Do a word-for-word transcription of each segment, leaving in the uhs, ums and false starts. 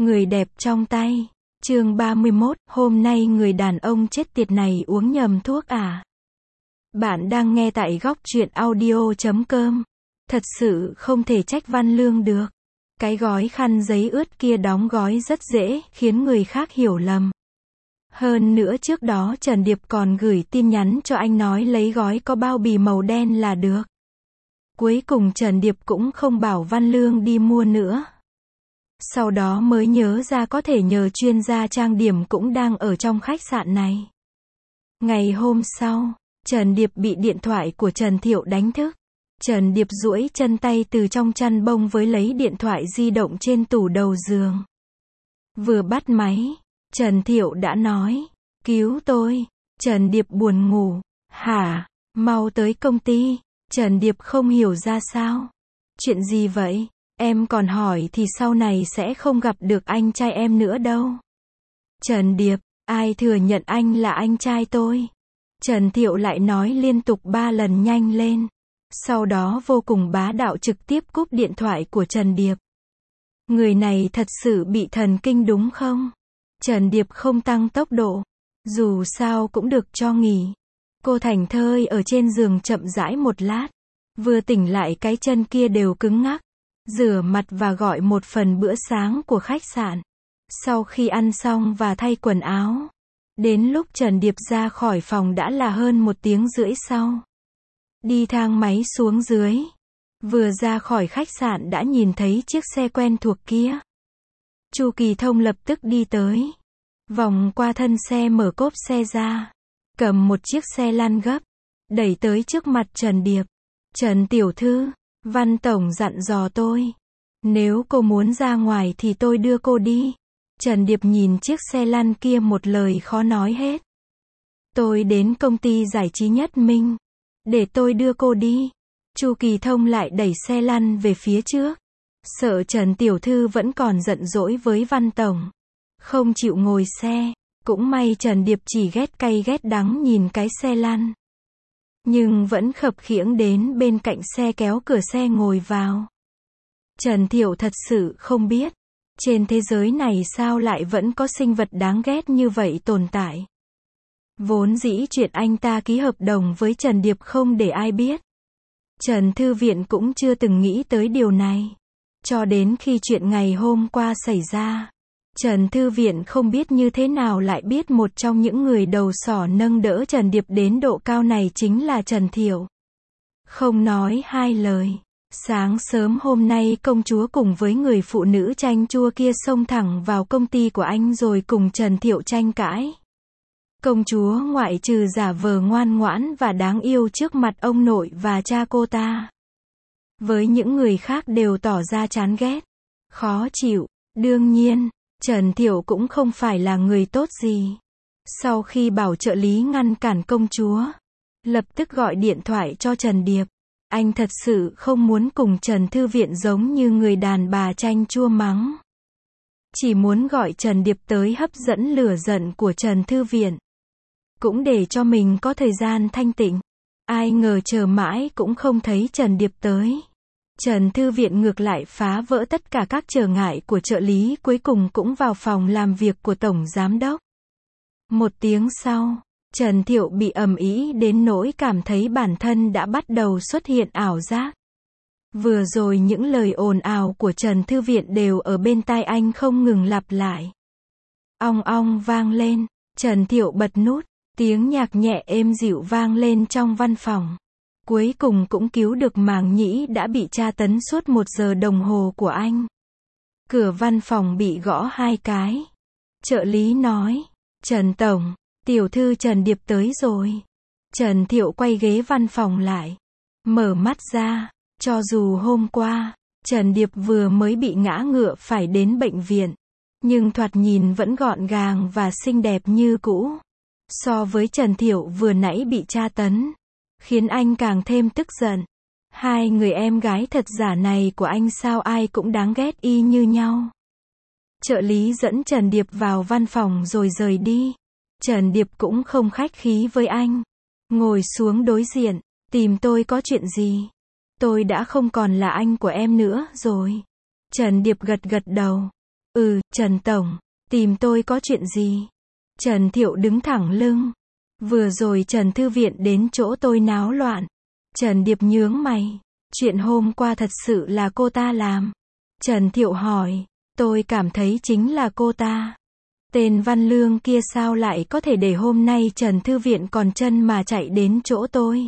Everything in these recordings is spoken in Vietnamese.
Người đẹp trong tay. Chương ba mươi mốt, hôm nay người đàn ông chết tiệt này uống nhầm thuốc à? Bạn đang nghe tại góc truyện audio chấm com. Thật sự không thể trách Văn Lương được. Cái gói khăn giấy ướt kia đóng gói rất dễ, khiến người khác hiểu lầm. Hơn nữa trước đó Trần Điệp còn gửi tin nhắn cho anh nói lấy gói có bao bì màu đen là được. Cuối cùng Trần Điệp cũng không bảo Văn Lương đi mua nữa. Sau đó mới nhớ ra có thể nhờ chuyên gia trang điểm cũng đang ở trong khách sạn này. Ngày hôm sau, Trần Điệp bị điện thoại của Trần Thiệu đánh thức. Trần Điệp duỗi chân tay từ trong chăn bông với lấy điện thoại di động trên tủ đầu giường. Vừa bắt máy, Trần Thiệu đã nói, cứu tôi. Trần Điệp buồn ngủ, hả, mau tới công ty. Trần Điệp không hiểu ra sao. Chuyện gì vậy? Em còn hỏi thì sau này sẽ không gặp được anh trai em nữa đâu. Trần Điệp, ai thừa nhận anh là anh trai tôi? Trần Thiệu lại nói liên tục ba lần nhanh lên. Sau đó vô cùng bá đạo trực tiếp cúp điện thoại của Trần Điệp. Người này thật sự bị thần kinh đúng không? Trần Điệp không tăng tốc độ. Dù sao cũng được cho nghỉ. Cô thảnh thơi ở trên giường chậm rãi một lát. Vừa tỉnh lại cái chân kia đều cứng ngắc. Rửa mặt và gọi một phần bữa sáng của khách sạn. Sau khi ăn xong và thay quần áo. Đến lúc Trần Điệp ra khỏi phòng đã là hơn một tiếng rưỡi sau. Đi thang máy xuống dưới. Vừa ra khỏi khách sạn đã nhìn thấy chiếc xe quen thuộc kia. Chu Kỳ Thông lập tức đi tới. Vòng qua thân xe mở cốp xe ra. Cầm một chiếc xe lăn gấp. Đẩy tới trước mặt Trần Điệp. Trần tiểu thư, Văn Tổng dặn dò tôi. Nếu cô muốn ra ngoài thì tôi đưa cô đi. Trần Điệp nhìn chiếc xe lăn kia một lời khó nói hết. Tôi đến công ty giải trí Nhất Minh. Để tôi đưa cô đi. Chu Kỳ Thông lại đẩy xe lăn về phía trước. Sợ Trần tiểu thư vẫn còn giận dỗi với Văn Tổng. Không chịu ngồi xe. Cũng may Trần Điệp chỉ ghét cay ghét đắng nhìn cái xe lăn. Nhưng vẫn khập khiễng đến bên cạnh xe kéo cửa xe ngồi vào. Trần Thiệu thật sự không biết. Trên thế giới này sao lại vẫn có sinh vật đáng ghét như vậy tồn tại. Vốn dĩ chuyện anh ta ký hợp đồng với Trần Điệp không để ai biết. Trần Thư Viện cũng chưa từng nghĩ tới điều này. Cho đến khi chuyện ngày hôm qua xảy ra. Trần Thư Viện không biết như thế nào lại biết một trong những người đầu sỏ nâng đỡ Trần Điệp đến độ cao này chính là Trần Thiệu. Không nói hai lời. Sáng sớm hôm nay công chúa cùng với người phụ nữ chanh chua kia xông thẳng vào công ty của anh rồi cùng Trần Thiệu tranh cãi. Công chúa ngoại trừ giả vờ ngoan ngoãn và đáng yêu trước mặt ông nội và cha cô ta. Với những người khác đều tỏ ra chán ghét, khó chịu. Đương nhiên, Trần Thiệu cũng không phải là người tốt gì. Sau khi bảo trợ lý ngăn cản công chúa, lập tức gọi điện thoại cho Trần Điệp. Anh thật sự không muốn cùng Trần Thư Viện giống như người đàn bà chanh chua mắng. Chỉ muốn gọi Trần Điệp tới hấp dẫn lửa giận của Trần Thư Viện. Cũng để cho mình có thời gian thanh tịnh. Ai ngờ chờ mãi cũng không thấy Trần Điệp tới. Trần Thư Viện ngược lại phá vỡ tất cả các trở ngại của trợ lý, cuối cùng cũng vào phòng làm việc của Tổng Giám Đốc. Một tiếng sau, Trần Thiệu bị ầm ĩ đến nỗi cảm thấy bản thân đã bắt đầu xuất hiện ảo giác. Vừa rồi những lời ồn ào của Trần Thư Viện đều ở bên tai anh không ngừng lặp lại. Ong ong vang lên, Trần Thiệu bật nút, tiếng nhạc nhẹ êm dịu vang lên trong văn phòng. Cuối cùng cũng cứu được màng nhĩ đã bị tra tấn suốt một giờ đồng hồ của anh. Cửa văn phòng bị gõ hai cái. Trợ lý nói, Trần Tổng, tiểu thư Trần Điệp tới rồi. Trần Thiệu quay ghế văn phòng lại. Mở mắt ra, cho dù hôm qua, Trần Điệp vừa mới bị ngã ngựa phải đến bệnh viện. Nhưng thoạt nhìn vẫn gọn gàng và xinh đẹp như cũ. So với Trần Thiệu vừa nãy bị tra tấn. Khiến anh càng thêm tức giận. Hai người em gái thật giả này của anh sao ai cũng đáng ghét y như nhau. Trợ lý dẫn Trần Điệp vào văn phòng rồi rời đi. Trần Điệp cũng không khách khí với anh. Ngồi xuống đối diện. Tìm tôi có chuyện gì? Tôi đã không còn là anh của em nữa rồi. Trần Điệp gật gật đầu. Ừ, Trần Tổng, tìm tôi có chuyện gì? Trần Thiệu đứng thẳng lưng. Vừa rồi Trần Thư Viện đến chỗ tôi náo loạn. Trần Điệp nhướng mày. Chuyện hôm qua thật sự là cô ta làm. Trần Thiệu hỏi. Tôi cảm thấy chính là cô ta. Tên Văn Lương kia sao lại có thể để hôm nay Trần Thư Viện còn chân mà chạy đến chỗ tôi?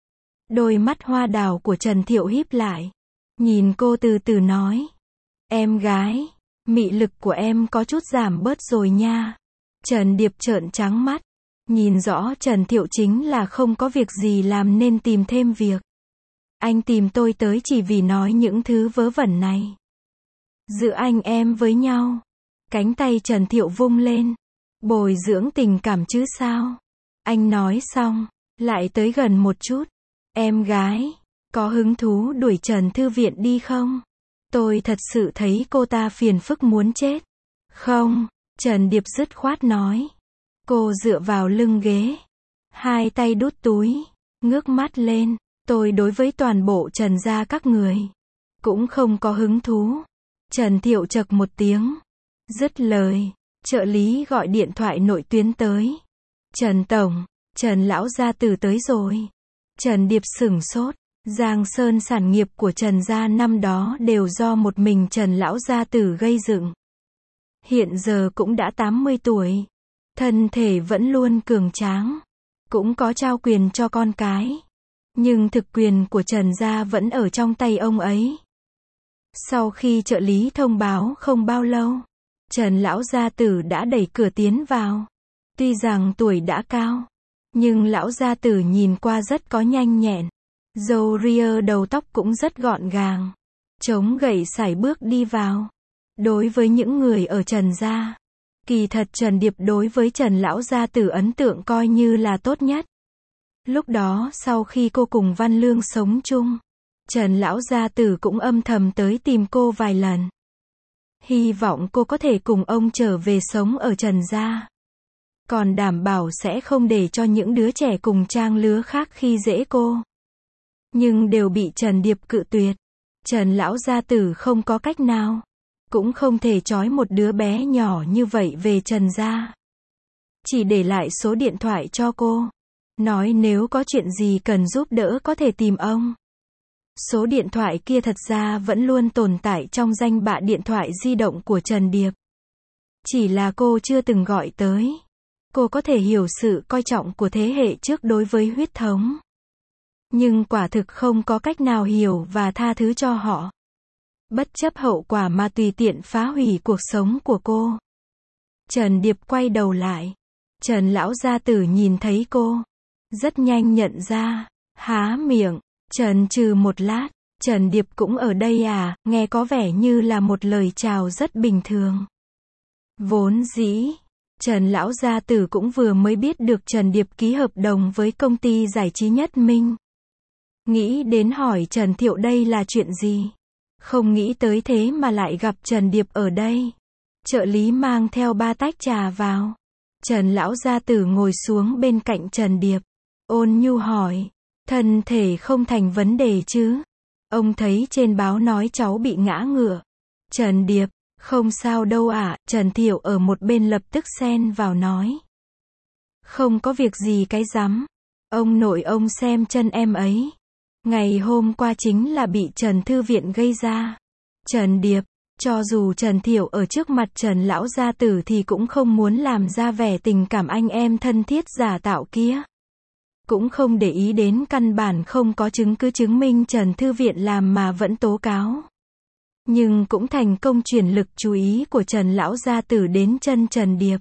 Đôi mắt hoa đào của Trần Thiệu híp lại. Nhìn cô từ từ nói. Em gái, mị lực của em có chút giảm bớt rồi nha. Trần Điệp trợn trắng mắt. Nhìn rõ Trần Thiệu chính là không có việc gì làm nên tìm thêm việc. Anh tìm tôi tới chỉ vì nói những thứ vớ vẩn này. Giữa anh em với nhau. Cánh tay Trần Thiệu vung lên. Bồi dưỡng tình cảm chứ sao? Anh nói xong, lại tới gần một chút. Em gái, có hứng thú đuổi Trần Thư Viện đi không? Tôi thật sự thấy cô ta phiền phức muốn chết. Không, Trần Điệp dứt khoát nói. Cô dựa vào lưng ghế. Hai tay đút túi. Ngước mắt lên. Tôi đối với toàn bộ Trần gia các người. Cũng không có hứng thú. Trần Thiệu chậc một tiếng. Dứt lời. Trợ lý gọi điện thoại nội tuyến tới. Trần Tổng, Trần Lão gia tử tới rồi. Trần Điệp sửng sốt. Giang Sơn sản nghiệp của Trần gia năm đó đều do một mình Trần Lão gia tử gây dựng. Hiện giờ cũng đã tám mươi tuổi. Thân thể vẫn luôn cường tráng. Cũng có trao quyền cho con cái. Nhưng thực quyền của Trần gia vẫn ở trong tay ông ấy. Sau khi trợ lý thông báo không bao lâu, Trần Lão gia tử đã đẩy cửa tiến vào. Tuy rằng tuổi đã cao, nhưng Lão gia tử nhìn qua rất có nhanh nhẹn. Râu ria đầu tóc cũng rất gọn gàng. Chống gậy sải bước đi vào. Đối với những người ở Trần gia, kỳ thật Trần Điệp đối với Trần Lão gia tử ấn tượng coi như là tốt nhất. Lúc đó sau khi cô cùng Văn Lương sống chung, Trần Lão gia tử cũng âm thầm tới tìm cô vài lần. Hy vọng cô có thể cùng ông trở về sống ở Trần gia. Còn đảm bảo sẽ không để cho những đứa trẻ cùng trang lứa khác khi dễ cô. Nhưng đều bị Trần Điệp cự tuyệt. Trần Lão gia tử không có cách nào. Cũng không thể trói một đứa bé nhỏ như vậy về Trần gia. Chỉ để lại số điện thoại cho cô. Nói nếu có chuyện gì cần giúp đỡ có thể tìm ông. Số điện thoại kia thật ra vẫn luôn tồn tại trong danh bạ điện thoại di động của Trần Điệp. Chỉ là cô chưa từng gọi tới. Cô có thể hiểu sự coi trọng của thế hệ trước đối với huyết thống. Nhưng quả thực không có cách nào hiểu và tha thứ cho họ. Bất chấp hậu quả mà tùy tiện phá hủy cuộc sống của cô. Trần Điệp quay đầu lại. Trần Lão gia tử nhìn thấy cô. Rất nhanh nhận ra. Há miệng. Trần trừ một lát. Trần Điệp cũng ở đây à, nghe có vẻ như là một lời chào rất bình thường. Vốn dĩ, Trần Lão gia tử cũng vừa mới biết được Trần Điệp ký hợp đồng với công ty giải trí Nhất Minh. Nghĩ đến hỏi Trần Thiệu đây là chuyện gì. Không nghĩ tới thế mà lại gặp Trần Điệp ở đây. Trợ lý mang theo ba tách trà vào. Trần Lão gia tử ngồi xuống bên cạnh Trần Điệp. Ôn nhu hỏi. Thân thể không thành vấn đề chứ? Ông thấy trên báo nói cháu bị ngã ngựa. Trần Điệp. Không sao đâu ạ. À. Trần Thiệu ở một bên lập tức xen vào nói. Không có việc gì cái rắm. Ông nội ông xem chân em ấy. Ngày hôm qua chính là bị Trần Thư Viện gây ra. Trần Điệp. Cho dù Trần Thiệu ở trước mặt Trần Lão gia tử thì cũng không muốn làm ra vẻ tình cảm anh em thân thiết giả tạo kia. Cũng không để ý đến căn bản không có chứng cứ chứng minh Trần Thư Viện làm mà vẫn tố cáo. Nhưng cũng thành công chuyển lực chú ý của Trần Lão gia tử đến chân Trần Điệp.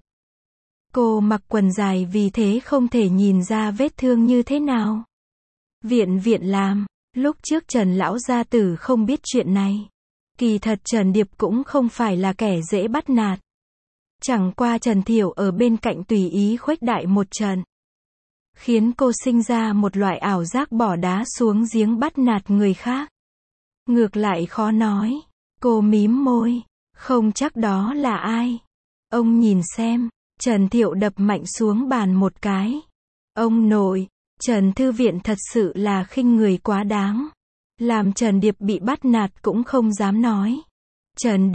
Cô mặc quần dài vì thế không thể nhìn ra vết thương như thế nào. Viện viện làm. Lúc trước Trần Lão gia tử không biết chuyện này. Kỳ thật Trần Điệp cũng không phải là kẻ dễ bắt nạt. Chẳng qua Trần Thiệu ở bên cạnh tùy ý khuếch đại một trận. Khiến cô sinh ra một loại ảo giác bỏ đá xuống giếng bắt nạt người khác. Ngược lại khó nói. Cô mím môi. Không chắc đó là ai. Ông nhìn xem. Trần Thiệu đập mạnh xuống bàn một cái. Ông nội. Trần Thư Viện thật sự là khinh người quá đáng. Làm Trần Điệp bị bắt nạt cũng không dám nói. Trần Điệp.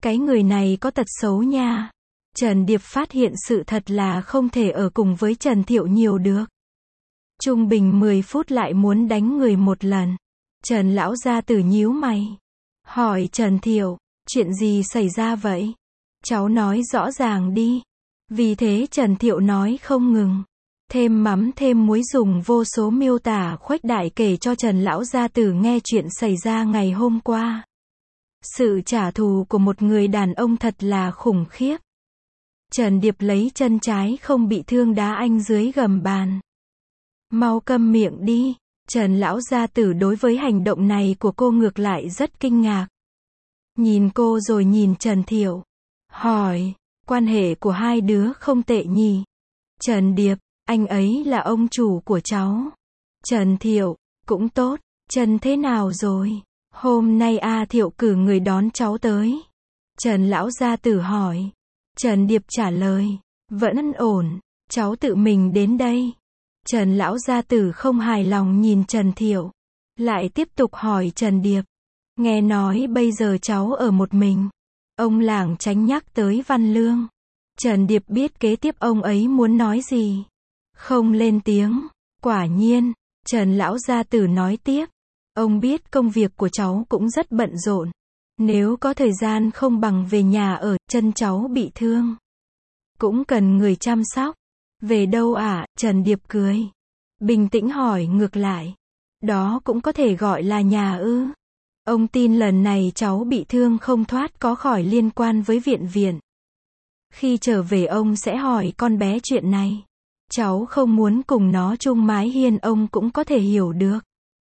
Cái người này có tật xấu nha. Trần Điệp phát hiện sự thật là không thể ở cùng với Trần Thiệu nhiều được. Trung bình mười phút lại muốn đánh người một lần. Trần lão gia tử nhíu mày. Hỏi Trần Thiệu, chuyện gì xảy ra vậy? Cháu nói rõ ràng đi. Vì thế Trần Thiệu nói không ngừng. Thêm mắm thêm muối dùng vô số miêu tả khuếch đại kể cho Trần lão gia tử nghe chuyện xảy ra ngày hôm qua. Sự trả thù của một người đàn ông thật là khủng khiếp. Trần Điệp lấy chân trái không bị thương đá anh dưới gầm bàn. Mau câm miệng đi. Trần lão gia tử đối với hành động này của cô ngược lại rất kinh ngạc. Nhìn cô rồi nhìn Trần Thiệu. Hỏi, quan hệ của hai đứa không tệ nhỉ? Trần Điệp, anh ấy là ông chủ của cháu. Trần Thiệu, cũng tốt. Trần thế nào rồi? Hôm nay A Thiệu cử người đón cháu tới. Trần lão gia tử hỏi. Trần Điệp trả lời, vẫn ổn, cháu tự mình đến đây. Trần lão gia tử không hài lòng nhìn Trần Thiệu. Lại tiếp tục hỏi Trần Điệp. Nghe nói bây giờ cháu ở một mình. Ông lảng tránh nhắc tới Văn Lương. Trần Điệp biết kế tiếp ông ấy muốn nói gì. Không lên tiếng. Quả nhiên, Trần lão gia tử nói tiếp. Ông biết công việc của cháu cũng rất bận rộn. Nếu có thời gian không bằng về nhà ở, chân cháu bị thương. Cũng cần người chăm sóc. Về đâu ạ? À? Trần Điệp cười. Bình tĩnh hỏi ngược lại. Đó cũng có thể gọi là nhà ư? Ông tin lần này cháu bị thương không thoát có khỏi liên quan với viện viện. Khi trở về ông sẽ hỏi con bé chuyện này. Cháu không muốn cùng nó chung mái hiên ông cũng có thể hiểu được.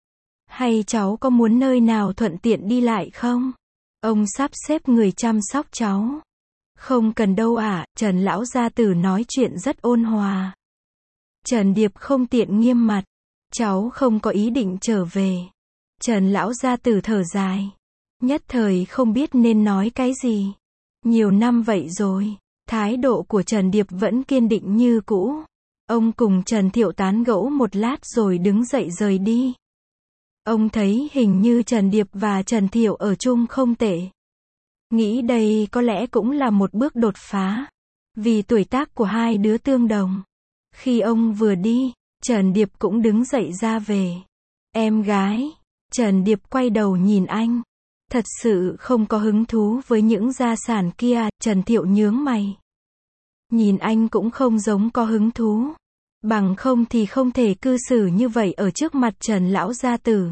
Hay cháu có muốn nơi nào thuận tiện đi lại không? Ông sắp xếp người chăm sóc cháu. Không cần đâu ạ, à, Trần lão gia tử nói chuyện rất ôn hòa. Trần Điệp không tiện nghiêm mặt. Cháu không có ý định trở về. Trần lão gia tử thở dài. Nhất thời không biết nên nói cái gì. Nhiều năm vậy rồi, thái độ của Trần Điệp vẫn kiên định như cũ. Ông cùng Trần Thiệu tán gẫu một lát rồi đứng dậy rời đi. Ông thấy hình như Trần Điệp và Trần Thiệu ở chung không tệ. Nghĩ đây có lẽ cũng là một bước đột phá. Vì tuổi tác của hai đứa tương đồng. Khi ông vừa đi, Trần Điệp cũng đứng dậy ra về. Em gái. Trần Điệp quay đầu nhìn anh. Thật sự không có hứng thú với những gia sản kia. Trần Thiệu nhướng mày. Nhìn anh cũng không giống có hứng thú. Bằng không thì không thể cư xử như vậy ở trước mặt Trần lão gia tử.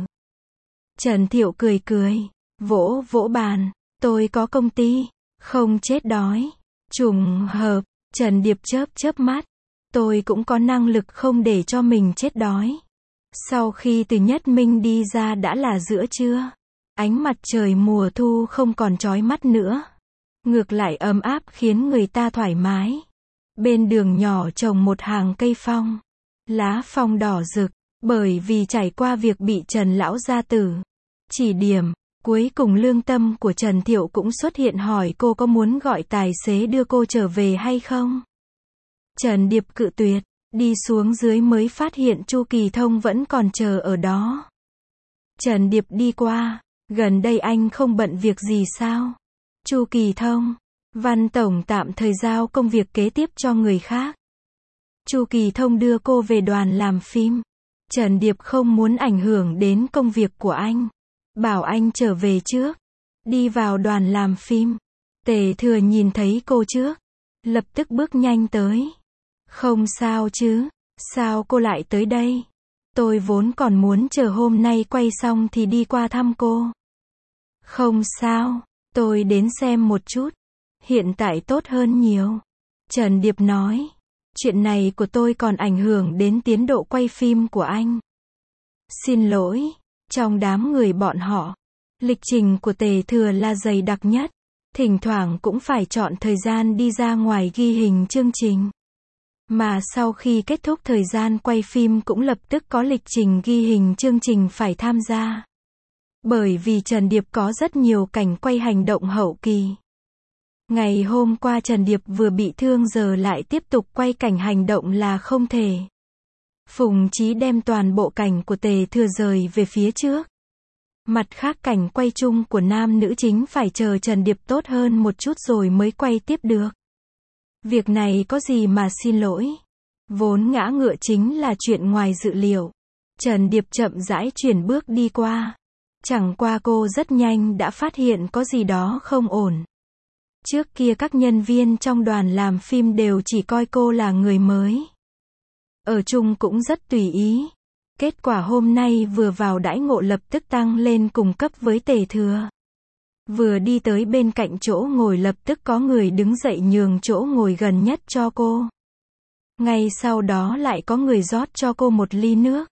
Trần Thiệu cười cười. Vỗ vỗ bàn. Tôi có công ty. Không chết đói. Trùng hợp. Trần Điệp chớp chớp mắt. Tôi cũng có năng lực không để cho mình chết đói. Sau khi từ Nhất Minh đi ra đã là giữa trưa. Ánh mặt trời mùa thu không còn chói mắt nữa. Ngược lại ấm áp khiến người ta thoải mái. Bên đường nhỏ trồng một hàng cây phong. Lá phong đỏ rực. Bởi vì trải qua việc bị Trần lão gia tử chỉ điểm. Cuối cùng lương tâm của Trần Thiệu cũng xuất hiện hỏi cô có muốn gọi tài xế đưa cô trở về hay không. Trần Điệp cự tuyệt. Đi xuống dưới mới phát hiện Chu Kỳ Thông vẫn còn chờ ở đó. Trần Điệp đi qua. Gần đây anh không bận việc gì sao? Chu Kỳ Thông. Văn Tổng tạm thời giao công việc kế tiếp cho người khác. Chu Kỳ Thông đưa cô về đoàn làm phim. Trần Điệp không muốn ảnh hưởng đến công việc của anh. Bảo anh trở về trước. Đi vào đoàn làm phim. Tề Thừa nhìn thấy cô trước. Lập tức bước nhanh tới. Không sao chứ. Sao cô lại tới đây? Tôi vốn còn muốn chờ hôm nay quay xong thì đi qua thăm cô. Không sao. Tôi đến xem một chút. Hiện tại tốt hơn nhiều. Trần Điệp nói. Chuyện này của tôi còn ảnh hưởng đến tiến độ quay phim của anh. Xin lỗi. Trong đám người bọn họ, lịch trình của Tề Thừa là dày đặc nhất. Thỉnh thoảng cũng phải chọn thời gian đi ra ngoài ghi hình chương trình. Mà sau khi kết thúc thời gian quay phim cũng lập tức có lịch trình ghi hình chương trình phải tham gia. Bởi vì Trần Điệp có rất nhiều cảnh quay hành động hậu kỳ. Ngày hôm qua Trần Điệp vừa bị thương giờ lại tiếp tục quay cảnh hành động là không thể. Phùng Chí đem toàn bộ cảnh của Tề Thừa rời về phía trước. Mặt khác cảnh quay chung của nam nữ chính phải chờ Trần Điệp tốt hơn một chút rồi mới quay tiếp được. Việc này có gì mà xin lỗi. Vốn ngã ngựa chính là chuyện ngoài dự liệu. Trần Điệp chậm rãi chuyển bước đi qua. Chẳng qua cô rất nhanh đã phát hiện có gì đó không ổn. Trước kia các nhân viên trong đoàn làm phim đều chỉ coi cô là người mới. Ở chung cũng rất tùy ý. Kết quả hôm nay vừa vào đãi ngộ lập tức tăng lên cùng cấp với Tề Thừa. Vừa đi tới bên cạnh chỗ ngồi lập tức có người đứng dậy nhường chỗ ngồi gần nhất cho cô. Ngay sau đó lại có người rót cho cô một ly nước.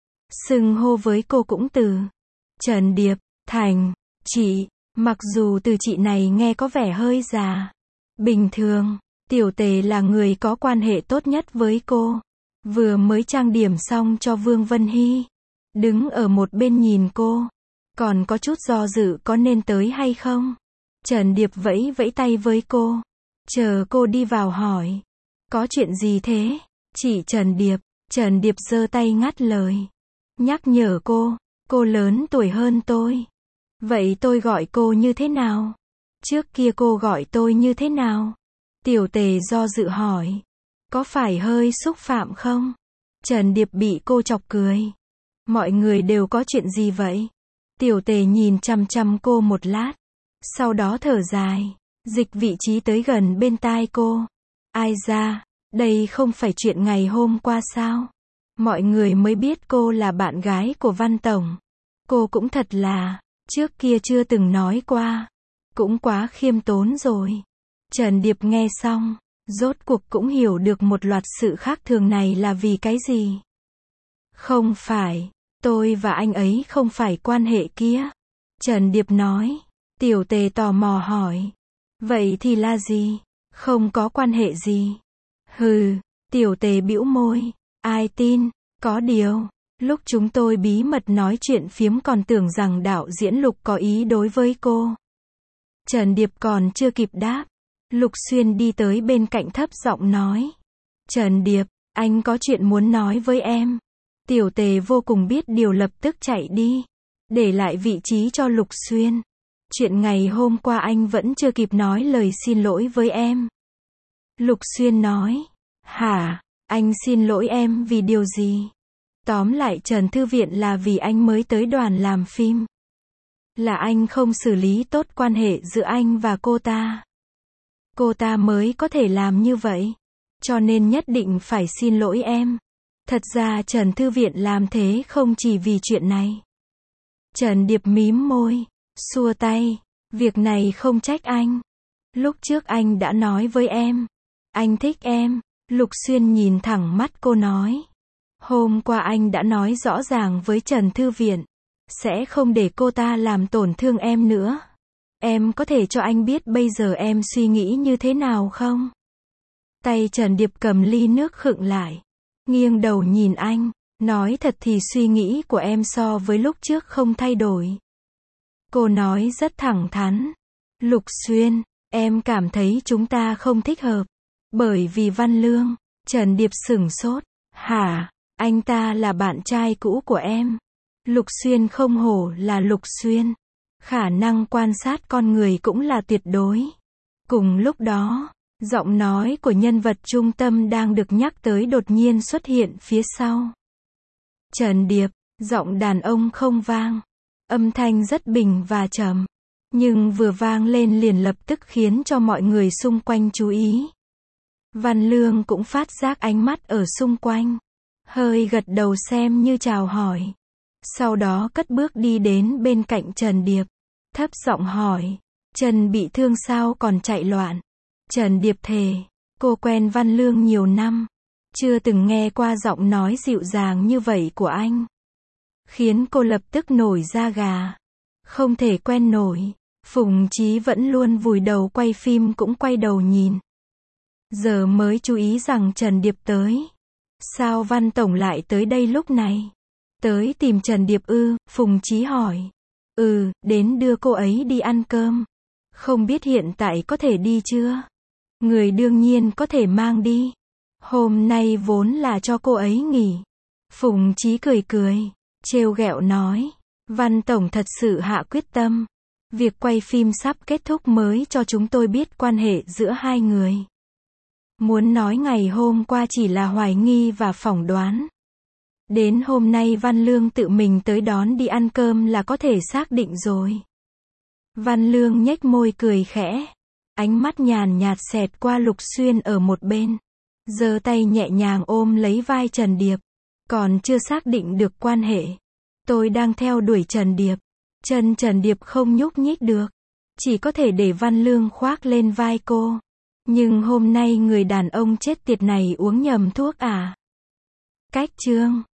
Xưng hô với cô cũng từ Trần Điệp, thành, chị, mặc dù từ chị này nghe có vẻ hơi già. Bình thường, Tiểu Tề là người có quan hệ tốt nhất với cô. Vừa mới trang điểm xong cho Vương Vân Hy. Đứng ở một bên nhìn cô. Còn có chút do dự có nên tới hay không. Trần Điệp vẫy vẫy tay với cô. Chờ cô đi vào hỏi. Có chuyện gì thế? Chị Trần Điệp. Trần Điệp giơ tay ngắt lời. Nhắc nhở cô. Cô lớn tuổi hơn tôi. Vậy tôi gọi cô như thế nào? Trước kia cô gọi tôi như thế nào? Tiểu Tề do dự hỏi. Có phải hơi xúc phạm không? Trần Điệp bị cô chọc cười. Mọi người đều có chuyện gì vậy? Tiểu Tề nhìn chằm chằm cô một lát. Sau đó thở dài. Dịch vị trí tới gần bên tai cô. Ai ra, đây không phải chuyện ngày hôm qua sao? Mọi người mới biết cô là bạn gái của Văn Tổng. Cô cũng thật là, trước kia chưa từng nói qua. Cũng quá khiêm tốn rồi. Trần Điệp nghe xong. Rốt cuộc cũng hiểu được một loạt sự khác thường này là vì cái gì. Không phải, tôi và anh ấy không phải quan hệ kia. Trần Điệp nói. Tiểu Tề tò mò hỏi. Vậy thì là gì? Không có quan hệ gì. Hừ, Tiểu Tề bĩu môi. Ai tin, có điều, lúc chúng tôi bí mật nói chuyện phiếm còn tưởng rằng đạo diễn Lục có ý đối với cô. Trần Điệp còn chưa kịp đáp. Lục Xuyên đi tới bên cạnh thấp giọng nói. Trần Điệp, anh có chuyện muốn nói với em. Tiểu Tề vô cùng biết điều lập tức chạy đi. Để lại vị trí cho Lục Xuyên. Chuyện ngày hôm qua anh vẫn chưa kịp nói lời xin lỗi với em. Lục Xuyên nói. Hả, anh xin lỗi em vì điều gì? Tóm lại Trần Thư Viện là vì anh mới tới đoàn làm phim. Là anh không xử lý tốt quan hệ giữa anh và cô ta. Cô ta mới có thể làm như vậy. Cho nên nhất định phải xin lỗi em. Thật ra Trần Thư Viện làm thế không chỉ vì chuyện này. Trần Điệp mím môi, xua tay. Việc này không trách anh. Lúc trước anh đã nói với em. Anh thích em. Lục Xuyên nhìn thẳng mắt cô nói. Hôm qua anh đã nói rõ ràng với Trần Thư Viện. Sẽ không để cô ta làm tổn thương em nữa. Em có thể cho anh biết bây giờ em suy nghĩ như thế nào không? Tay Trần Điệp cầm ly nước khựng lại. Nghiêng đầu nhìn anh. Nói thật thì suy nghĩ của em so với lúc trước không thay đổi. Cô nói rất thẳng thắn. Lục Xuyên, em cảm thấy chúng ta không thích hợp. Bởi vì Văn Lương. Trần Điệp sửng sốt. Hả, anh ta là bạn trai cũ của em. Lục Xuyên không hổ là Lục Xuyên. Khả năng quan sát con người cũng là tuyệt đối. Cùng lúc đó, giọng nói của nhân vật trung tâm đang được nhắc tới đột nhiên xuất hiện phía sau. Trần Điệp, giọng đàn ông không vang. Âm thanh rất bình và trầm. Nhưng vừa vang lên liền lập tức khiến cho mọi người xung quanh chú ý. Văn Lương cũng phát giác ánh mắt ở xung quanh. Hơi gật đầu xem như chào hỏi. Sau đó cất bước đi đến bên cạnh Trần Điệp. Thấp giọng hỏi. Trần bị thương sao còn chạy loạn? Trần Điệp thề. Cô quen Văn Lương nhiều năm. Chưa từng nghe qua giọng nói dịu dàng như vậy của anh. Khiến cô lập tức nổi da gà. Không thể quen nổi. Phùng Chí vẫn luôn vùi đầu quay phim cũng quay đầu nhìn. Giờ mới chú ý rằng Trần Điệp tới. Sao Văn Tổng lại tới đây lúc này? Tới tìm Trần Điệp ư? Phùng Chí hỏi. Ừ, đến đưa cô ấy đi ăn cơm. Không biết hiện tại có thể đi chưa? Người đương nhiên có thể mang đi. Hôm nay vốn là cho cô ấy nghỉ. Phùng Chí cười cười, trêu ghẹo nói. Văn Tổng thật sự hạ quyết tâm. Việc quay phim sắp kết thúc mới cho chúng tôi biết quan hệ giữa hai người. Muốn nói ngày hôm qua chỉ là hoài nghi và phỏng đoán. Đến hôm nay Văn Lương tự mình tới đón đi ăn cơm là có thể xác định rồi. Văn Lương nhếch môi cười khẽ. Ánh mắt nhàn nhạt xẹt qua Lục Xuyên ở một bên. Giơ tay nhẹ nhàng ôm lấy vai Trần Điệp. Còn chưa xác định được quan hệ. Tôi đang theo đuổi Trần Điệp. Chân Trần Điệp không nhúc nhích được. Chỉ có thể để Văn Lương khoác lên vai cô. Nhưng hôm nay người đàn ông chết tiệt này uống nhầm thuốc à? Cách chương